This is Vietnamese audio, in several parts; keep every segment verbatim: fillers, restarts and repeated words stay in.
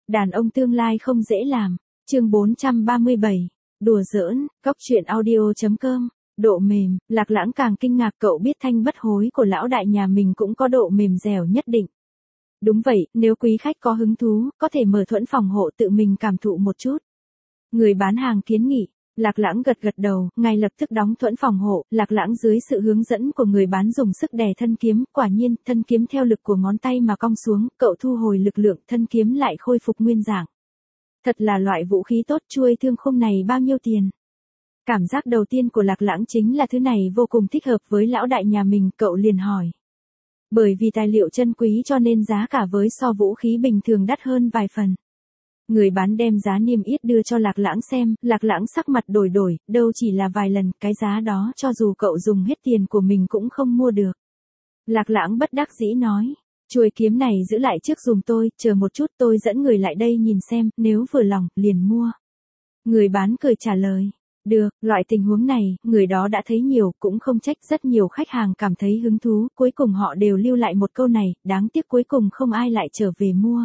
Đàn ông tương lai không dễ làm. Chương bốn trăm ba mươi bảy. Đùa giỡn, góc truyện audio chấm com. Độ mềm, Lạc Lãng càng kinh ngạc cậu biết thanh bất hối của lão đại nhà mình cũng có độ mềm dẻo nhất định. Đúng vậy, nếu quý khách có hứng thú, có thể mở thuẫn phòng hộ tự mình cảm thụ một chút. Người bán hàng kiến nghị. Lạc Lãng gật gật đầu, ngay lập tức đóng thuẫn phòng hộ. Lạc Lãng dưới sự hướng dẫn của người bán dùng sức đè thân kiếm, quả nhiên, thân kiếm theo lực của ngón tay mà cong xuống, cậu thu hồi lực lượng, thân kiếm lại khôi phục nguyên dạng. Thật là loại vũ khí tốt, chuôi thương khung này bao nhiêu tiền? Cảm giác đầu tiên của Lạc Lãng chính là thứ này vô cùng thích hợp với lão đại nhà mình, cậu liền hỏi. Bởi vì tài liệu chân quý cho nên giá cả với so vũ khí bình thường đắt hơn vài phần. Người bán đem giá niêm yết đưa cho Lạc Lãng xem, Lạc Lãng sắc mặt đổi đổi, đâu chỉ là vài lần, cái giá đó cho dù cậu dùng hết tiền của mình cũng không mua được. Lạc Lãng bất đắc dĩ nói, chuôi kiếm này giữ lại trước dùm tôi, chờ một chút tôi dẫn người lại đây nhìn xem, nếu vừa lòng, liền mua. Người bán cười trả lời, được, loại tình huống này, người đó đã thấy nhiều, cũng không trách, rất nhiều khách hàng cảm thấy hứng thú, cuối cùng họ đều lưu lại một câu này, đáng tiếc cuối cùng không ai lại trở về mua.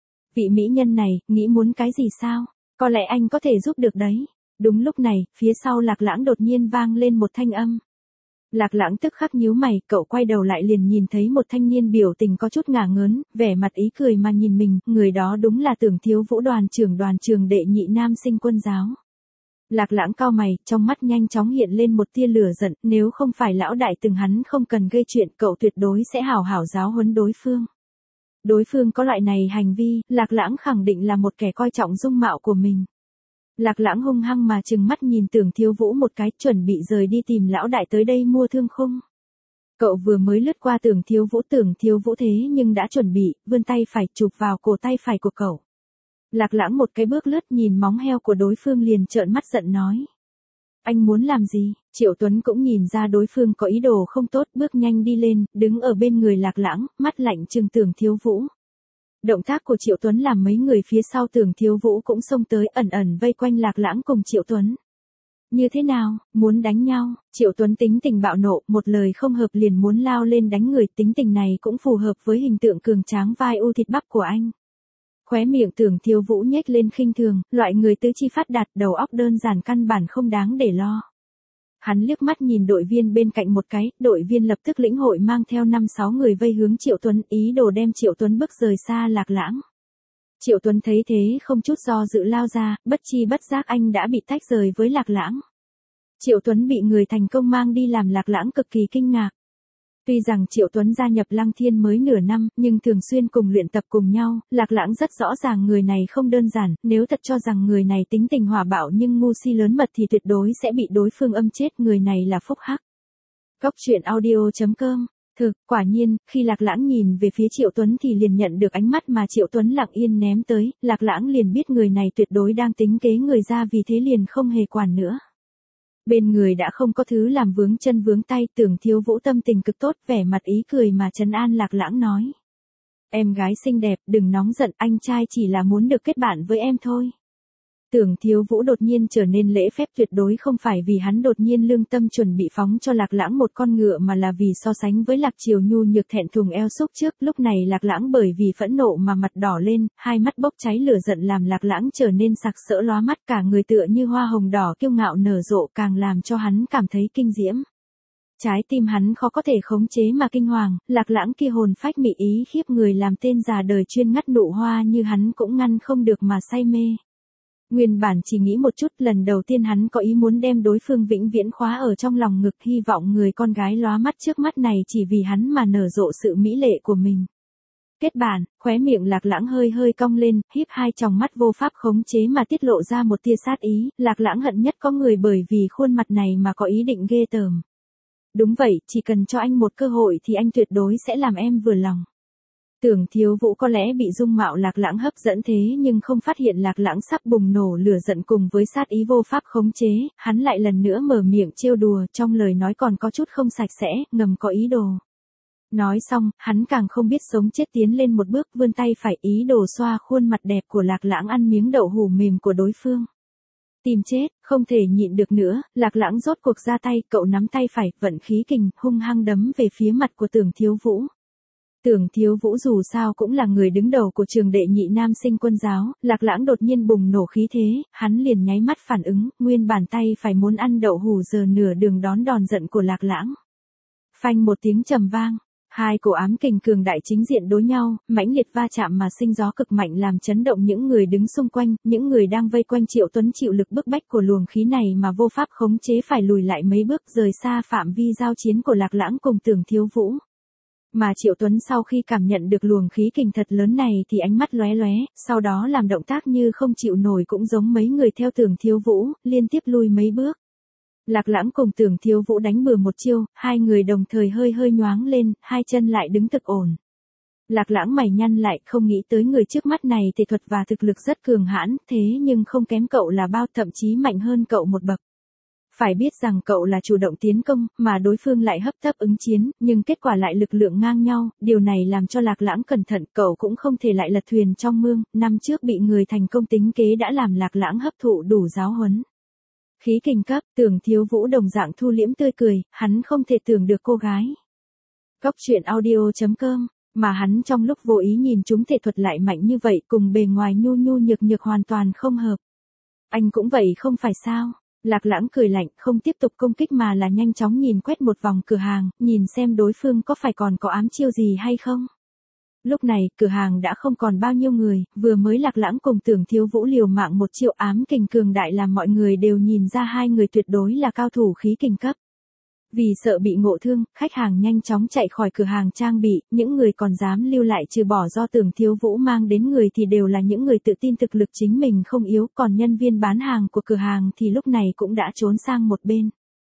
Vị mỹ nhân này, nghĩ muốn cái gì sao? Có lẽ anh có thể giúp được đấy. Đúng lúc này, phía sau Lạc Lãng đột nhiên vang lên một thanh âm. Lạc Lãng tức khắc nhíu mày, cậu quay đầu lại liền nhìn thấy một thanh niên biểu tình có chút ngả ngớn, vẻ mặt ý cười mà nhìn mình, người đó đúng là Tưởng Thiếu Vũ, đoàn trưởng đoàn trường đệ nhị nam sinh quân giáo. Lạc Lãng cau mày, trong mắt nhanh chóng hiện lên một tia lửa giận, nếu không phải lão đại từng hắn không cần gây chuyện, cậu tuyệt đối sẽ hảo hảo giáo huấn đối phương. Đối phương có loại này hành vi, Lạc Lãng khẳng định là một kẻ coi trọng dung mạo của mình. Lạc Lãng hung hăng mà trừng mắt nhìn Tưởng Thiếu Vũ một cái, chuẩn bị rời đi tìm lão đại tới đây mua thương khung. Cậu vừa mới lướt qua Tưởng Thiếu Vũ, Tưởng Thiếu Vũ thế nhưng đã chuẩn bị, vươn tay phải chụp vào cổ tay phải của cậu. Lạc Lãng một cái bước lướt nhìn móng heo của đối phương liền trợn mắt giận nói. Anh muốn làm gì? Triệu Tuấn cũng nhìn ra đối phương có ý đồ không tốt, bước nhanh đi lên, đứng ở bên người Lạc Lãng, mắt lạnh trừng Tưởng Thiếu Vũ. Động tác của Triệu Tuấn làm mấy người phía sau Tưởng Thiếu Vũ cũng xông tới, ẩn ẩn vây quanh Lạc Lãng cùng Triệu Tuấn. Như thế nào, muốn đánh nhau? Triệu Tuấn tính tình bạo nộ, một lời không hợp liền muốn lao lên đánh người, tính tình này cũng phù hợp với hình tượng cường tráng vai u thịt bắp của anh. Khóe miệng Tưởng Thiếu Vũ nhếch lên khinh thường, loại người tứ chi phát đạt, đầu óc đơn giản căn bản không đáng để lo. Hắn liếc mắt nhìn đội viên bên cạnh một cái, đội viên lập tức lĩnh hội mang theo năm sáu người vây hướng Triệu Tuấn, ý đồ đem Triệu Tuấn bước rời xa Lạc Lãng. Triệu Tuấn thấy thế không chút do dự lao ra, bất chi bất giác anh đã bị tách rời với Lạc Lãng. Triệu Tuấn bị người thành công mang đi làm Lạc Lãng cực kỳ kinh ngạc. Tuy rằng Triệu Tuấn gia nhập Lăng Thiên mới nửa năm, nhưng thường xuyên cùng luyện tập cùng nhau, Lạc Lãng rất rõ ràng người này không đơn giản, nếu thật cho rằng người này tính tình hỏa bạo nhưng ngu si lớn mật thì tuyệt đối sẽ bị đối phương âm chết, người này là phúc hắc. Góc truyện audio chấm com. Thực, quả nhiên, khi Lạc Lãng nhìn về phía Triệu Tuấn thì liền nhận được ánh mắt mà Triệu Tuấn lặng yên ném tới, Lạc Lãng liền biết người này tuyệt đối đang tính kế người ra, vì thế liền không hề quản nữa. Bên người đã không có thứ làm vướng chân vướng tay, Tưởng Thiếu Vũ tâm tình cực tốt, vẻ mặt ý cười mà trấn an Lạc Lãng nói. Em gái xinh đẹp, đừng nóng giận, anh trai chỉ là muốn được kết bạn với em thôi. Tưởng Thiếu Vũ đột nhiên trở nên lễ phép, tuyệt đối không phải vì hắn đột nhiên lương tâm chuẩn bị phóng cho Lạc Lãng một con ngựa, mà là vì so sánh với Lạc Triều nhu nhược thẹn thùng eo xúc trước. Lúc này Lạc Lãng bởi vì phẫn nộ mà mặt đỏ lên, hai mắt bốc cháy lửa giận làm Lạc Lãng trở nên sặc sỡ lóa mắt, cả người tựa như hoa hồng đỏ kiêu ngạo nở rộ, càng làm cho hắn cảm thấy kinh diễm. Trái tim hắn khó có thể khống chế mà kinh hoàng, Lạc Lãng kia hồn phách mị ý khiếp người, làm tên già đời chuyên ngắt nụ hoa như hắn cũng ngăn không được mà say mê. Nguyên bản chỉ nghĩ một chút, lần đầu tiên hắn có ý muốn đem đối phương vĩnh viễn khóa ở trong lòng ngực, hy vọng người con gái lóa mắt trước mắt này chỉ vì hắn mà nở rộ sự mỹ lệ của mình. Kết bản, khóe miệng Lạc Lãng hơi hơi cong lên, híp hai tròng mắt vô pháp khống chế mà tiết lộ ra một tia sát ý, Lạc Lãng hận nhất có người bởi vì khuôn mặt này mà có ý định ghê tởm. Đúng vậy, chỉ cần cho anh một cơ hội thì anh tuyệt đối sẽ làm em vừa lòng. Tưởng Thiếu Vũ có lẽ bị dung mạo Lạc Lãng hấp dẫn thế nhưng không phát hiện Lạc Lãng sắp bùng nổ lửa giận cùng với sát ý vô pháp khống chế, hắn lại lần nữa mở miệng trêu đùa, trong lời nói còn có chút không sạch sẽ, ngầm có ý đồ. Nói xong, hắn càng không biết sống chết tiến lên một bước, vươn tay phải ý đồ xoa khuôn mặt đẹp của Lạc Lãng, ăn miếng đậu hủ mềm của đối phương. Tìm chết, không thể nhịn được nữa, Lạc Lãng rốt cuộc ra tay, cậu nắm tay phải, vận khí kình, hung hăng đấm về phía mặt của Tưởng Thiếu Vũ. Tưởng Thiếu Vũ dù sao cũng là người đứng đầu của trường đệ nhị nam sinh quân giáo, Lạc Lãng đột nhiên bùng nổ khí thế, hắn liền nháy mắt phản ứng, nguyên bàn tay phải muốn ăn đậu hủ giờ nửa đường đón đòn giận của Lạc Lãng. Phanh một tiếng trầm vang, hai cổ ám kình cường đại chính diện đối nhau, mãnh liệt va chạm mà sinh gió cực mạnh làm chấn động những người đứng xung quanh, những người đang vây quanh Triệu Tuấn chịu lực bức bách của luồng khí này mà vô pháp khống chế phải lùi lại mấy bước rời xa phạm vi giao chiến của Lạc Lãng cùng Tưởng Thiếu Vũ. Mà Triệu Tuấn sau khi cảm nhận được luồng khí kình thật lớn này thì ánh mắt lóe lóe, sau đó làm động tác như không chịu nổi cũng giống mấy người theo Tưởng Thiếu Vũ, liên tiếp lui mấy bước. Lạc Lãng cùng Tưởng Thiếu Vũ đánh bừa một chiêu, hai người đồng thời hơi hơi nhoáng lên, hai chân lại đứng thực ổn. Lạc Lãng mày nhăn lại, không nghĩ tới người trước mắt này thể thuật và thực lực rất cường hãn, thế nhưng không kém cậu là bao, thậm chí mạnh hơn cậu một bậc. Phải biết rằng cậu là chủ động tiến công, mà đối phương lại hấp tấp ứng chiến, nhưng kết quả lại lực lượng ngang nhau, điều này làm cho Lạc Lãng cẩn thận, cậu cũng không thể lại lật thuyền trong mương, năm trước bị người thành công tính kế đã làm Lạc Lãng hấp thụ đủ giáo huấn. Khí kình cấp, Tưởng Thiếu Vũ đồng dạng thu liễm tươi cười, hắn không thể tưởng được cô gái. Góc truyện audio chấm com, mà hắn trong lúc vô ý nhìn chúng thể thuật lại mạnh như vậy cùng bề ngoài nhu nhu nhược nhược hoàn toàn không hợp. Anh cũng vậy không phải sao? Lạc Lãng cười lạnh, không tiếp tục công kích mà là nhanh chóng nhìn quét một vòng cửa hàng, nhìn xem đối phương có phải còn có ám chiêu gì hay không. Lúc này, cửa hàng đã không còn bao nhiêu người, vừa mới Lạc Lãng cùng Tưởng Thiếu Vũ liều mạng một chiêu ám kình cường đại làm mọi người đều nhìn ra hai người tuyệt đối là cao thủ khí kình cấp. Vì sợ bị ngộ thương, khách hàng nhanh chóng chạy khỏi cửa hàng trang bị, những người còn dám lưu lại trừ bỏ do Tưởng Thiếu Vũ mang đến người thì đều là những người tự tin thực lực chính mình không yếu, còn nhân viên bán hàng của cửa hàng thì lúc này cũng đã trốn sang một bên.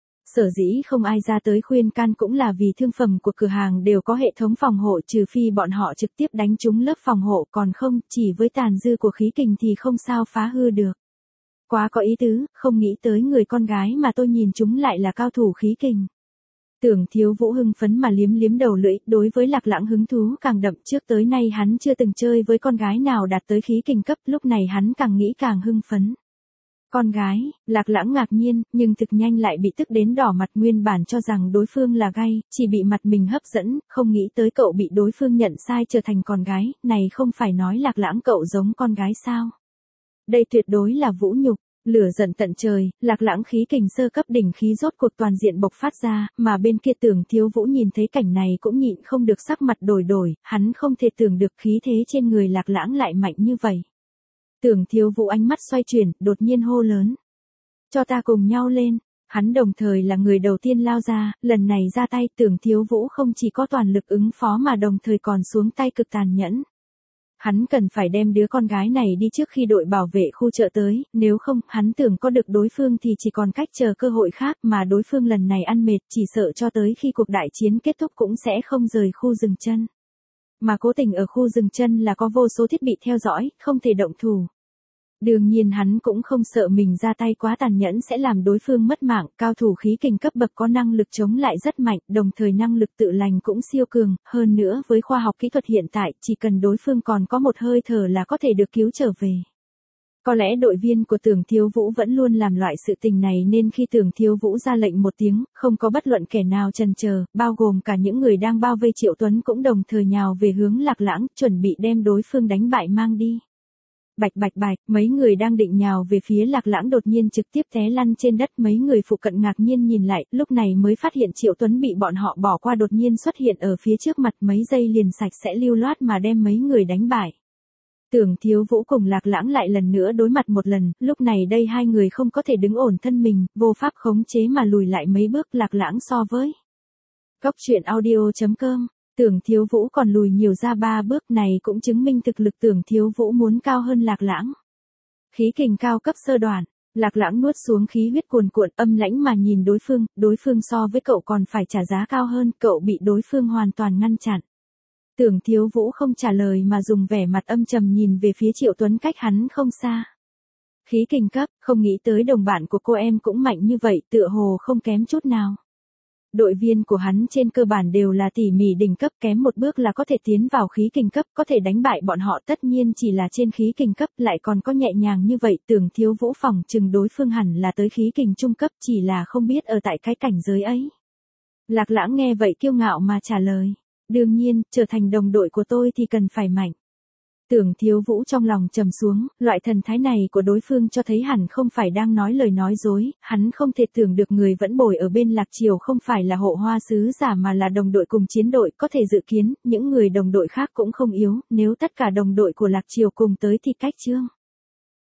Sở dĩ không ai ra tới khuyên can cũng là vì thương phẩm của cửa hàng đều có hệ thống phòng hộ, trừ phi bọn họ trực tiếp đánh trúng lớp phòng hộ, còn không, chỉ với tàn dư của khí kình thì không sao phá hư được. Quá có ý tứ, không nghĩ tới người con gái mà tôi nhìn chúng lại là cao thủ khí kình. Tưởng Thiếu Vũ hưng phấn mà liếm liếm đầu lưỡi, đối với Lạc Lãng hứng thú càng đậm, trước tới nay hắn chưa từng chơi với con gái nào đạt tới khí kình cấp, lúc này hắn càng nghĩ càng hưng phấn. Con gái, Lạc Lãng ngạc nhiên, nhưng thực nhanh lại bị tức đến đỏ mặt, nguyên bản cho rằng đối phương là gay, chỉ bị mặt mình hấp dẫn, không nghĩ tới cậu bị đối phương nhận sai trở thành con gái, này không phải nói Lạc Lãng cậu giống con gái sao? Đây tuyệt đối là vũ nhục. Lửa giận tận trời, Lạc Lãng khí kình sơ cấp đỉnh khí rốt cuộc toàn diện bộc phát ra, mà bên kia Tưởng Thiếu Vũ nhìn thấy cảnh này cũng nhịn không được sắc mặt đổi đổi, hắn không thể tưởng được khí thế trên người Lạc Lãng lại mạnh như vậy. Tưởng Thiếu Vũ ánh mắt xoay chuyển, đột nhiên hô lớn. Cho ta cùng nhau lên. Hắn đồng thời là người đầu tiên lao ra, lần này ra tay Tưởng Thiếu Vũ không chỉ có toàn lực ứng phó mà đồng thời còn xuống tay cực tàn nhẫn. Hắn cần phải đem đứa con gái này đi trước khi đội bảo vệ khu chợ tới, nếu không, hắn tưởng có được đối phương thì chỉ còn cách chờ cơ hội khác, mà đối phương lần này ăn mệt, chỉ sợ cho tới khi cuộc đại chiến kết thúc cũng sẽ không rời khu rừng chân. Mà cố tình ở khu rừng chân là có vô số thiết bị theo dõi, không thể động thủ. Đương nhiên hắn cũng không sợ mình ra tay quá tàn nhẫn sẽ làm đối phương mất mạng, cao thủ khí kình cấp bậc có năng lực chống lại rất mạnh, đồng thời năng lực tự lành cũng siêu cường, hơn nữa với khoa học kỹ thuật hiện tại, chỉ cần đối phương còn có một hơi thở là có thể được cứu trở về. Có lẽ đội viên của Tưởng Thiếu Vũ vẫn luôn làm loại sự tình này nên khi Tưởng Thiếu Vũ ra lệnh một tiếng, không có bất luận kẻ nào chần chờ, bao gồm cả những người đang bao vây Triệu Tuấn cũng đồng thời nhào về hướng Lạc Lãng, chuẩn bị đem đối phương đánh bại mang đi. Bạch bạch bạch, mấy người đang định nhào về phía Lạc Lãng đột nhiên trực tiếp té lăn trên đất, mấy người phụ cận ngạc nhiên nhìn lại, lúc này mới phát hiện Triệu Tuấn bị bọn họ bỏ qua đột nhiên xuất hiện ở phía trước mặt, mấy giây liền sạch sẽ lưu loát mà đem mấy người đánh bại. Tưởng Thiếu Vũ cùng Lạc Lãng lại lần nữa đối mặt một lần, lúc này đây hai người không có thể đứng ổn thân mình, vô pháp khống chế mà lùi lại mấy bước. Lạc Lãng so với Góc truyện audio chấm com, Tưởng Thiếu Vũ còn lùi nhiều ra ba bước, này cũng chứng minh thực lực Tưởng Thiếu Vũ muốn cao hơn Lạc Lãng. Khí kình cao cấp sơ đoạn, Lạc Lãng nuốt xuống khí huyết cuồn cuộn, âm lãnh mà nhìn đối phương, đối phương so với cậu còn phải trả giá cao hơn, cậu bị đối phương hoàn toàn ngăn chặn. Tưởng Thiếu Vũ không trả lời mà dùng vẻ mặt âm trầm nhìn về phía Triệu Tuấn cách hắn không xa. Khí kình cấp, không nghĩ tới đồng bạn của cô em cũng mạnh như vậy, tựa hồ không kém chút nào. Đội viên của hắn trên cơ bản đều là tỉ mỉ đỉnh cấp, kém một bước là có thể tiến vào khí kình cấp, có thể đánh bại bọn họ, tất nhiên chỉ là trên khí kình cấp lại còn có nhẹ nhàng như vậy. Tưởng Thiếu Vũ phòng chừng đối phương hẳn là tới khí kình trung cấp, chỉ là không biết ở tại cái cảnh giới ấy. Lạc Lãng nghe vậy kiêu ngạo mà trả lời. Đương nhiên, trở thành đồng đội của tôi thì cần phải mạnh. Tưởng Thiếu Vũ trong lòng trầm xuống, loại thần thái này của đối phương cho thấy hẳn không phải đang nói lời nói dối, hắn không thể tưởng được người vẫn bồi ở bên Lạc Triều không phải là hộ hoa sứ giả mà là đồng đội cùng chiến đội, có thể dự kiến, những người đồng đội khác cũng không yếu, nếu tất cả đồng đội của Lạc Triều cùng tới thì cách Trương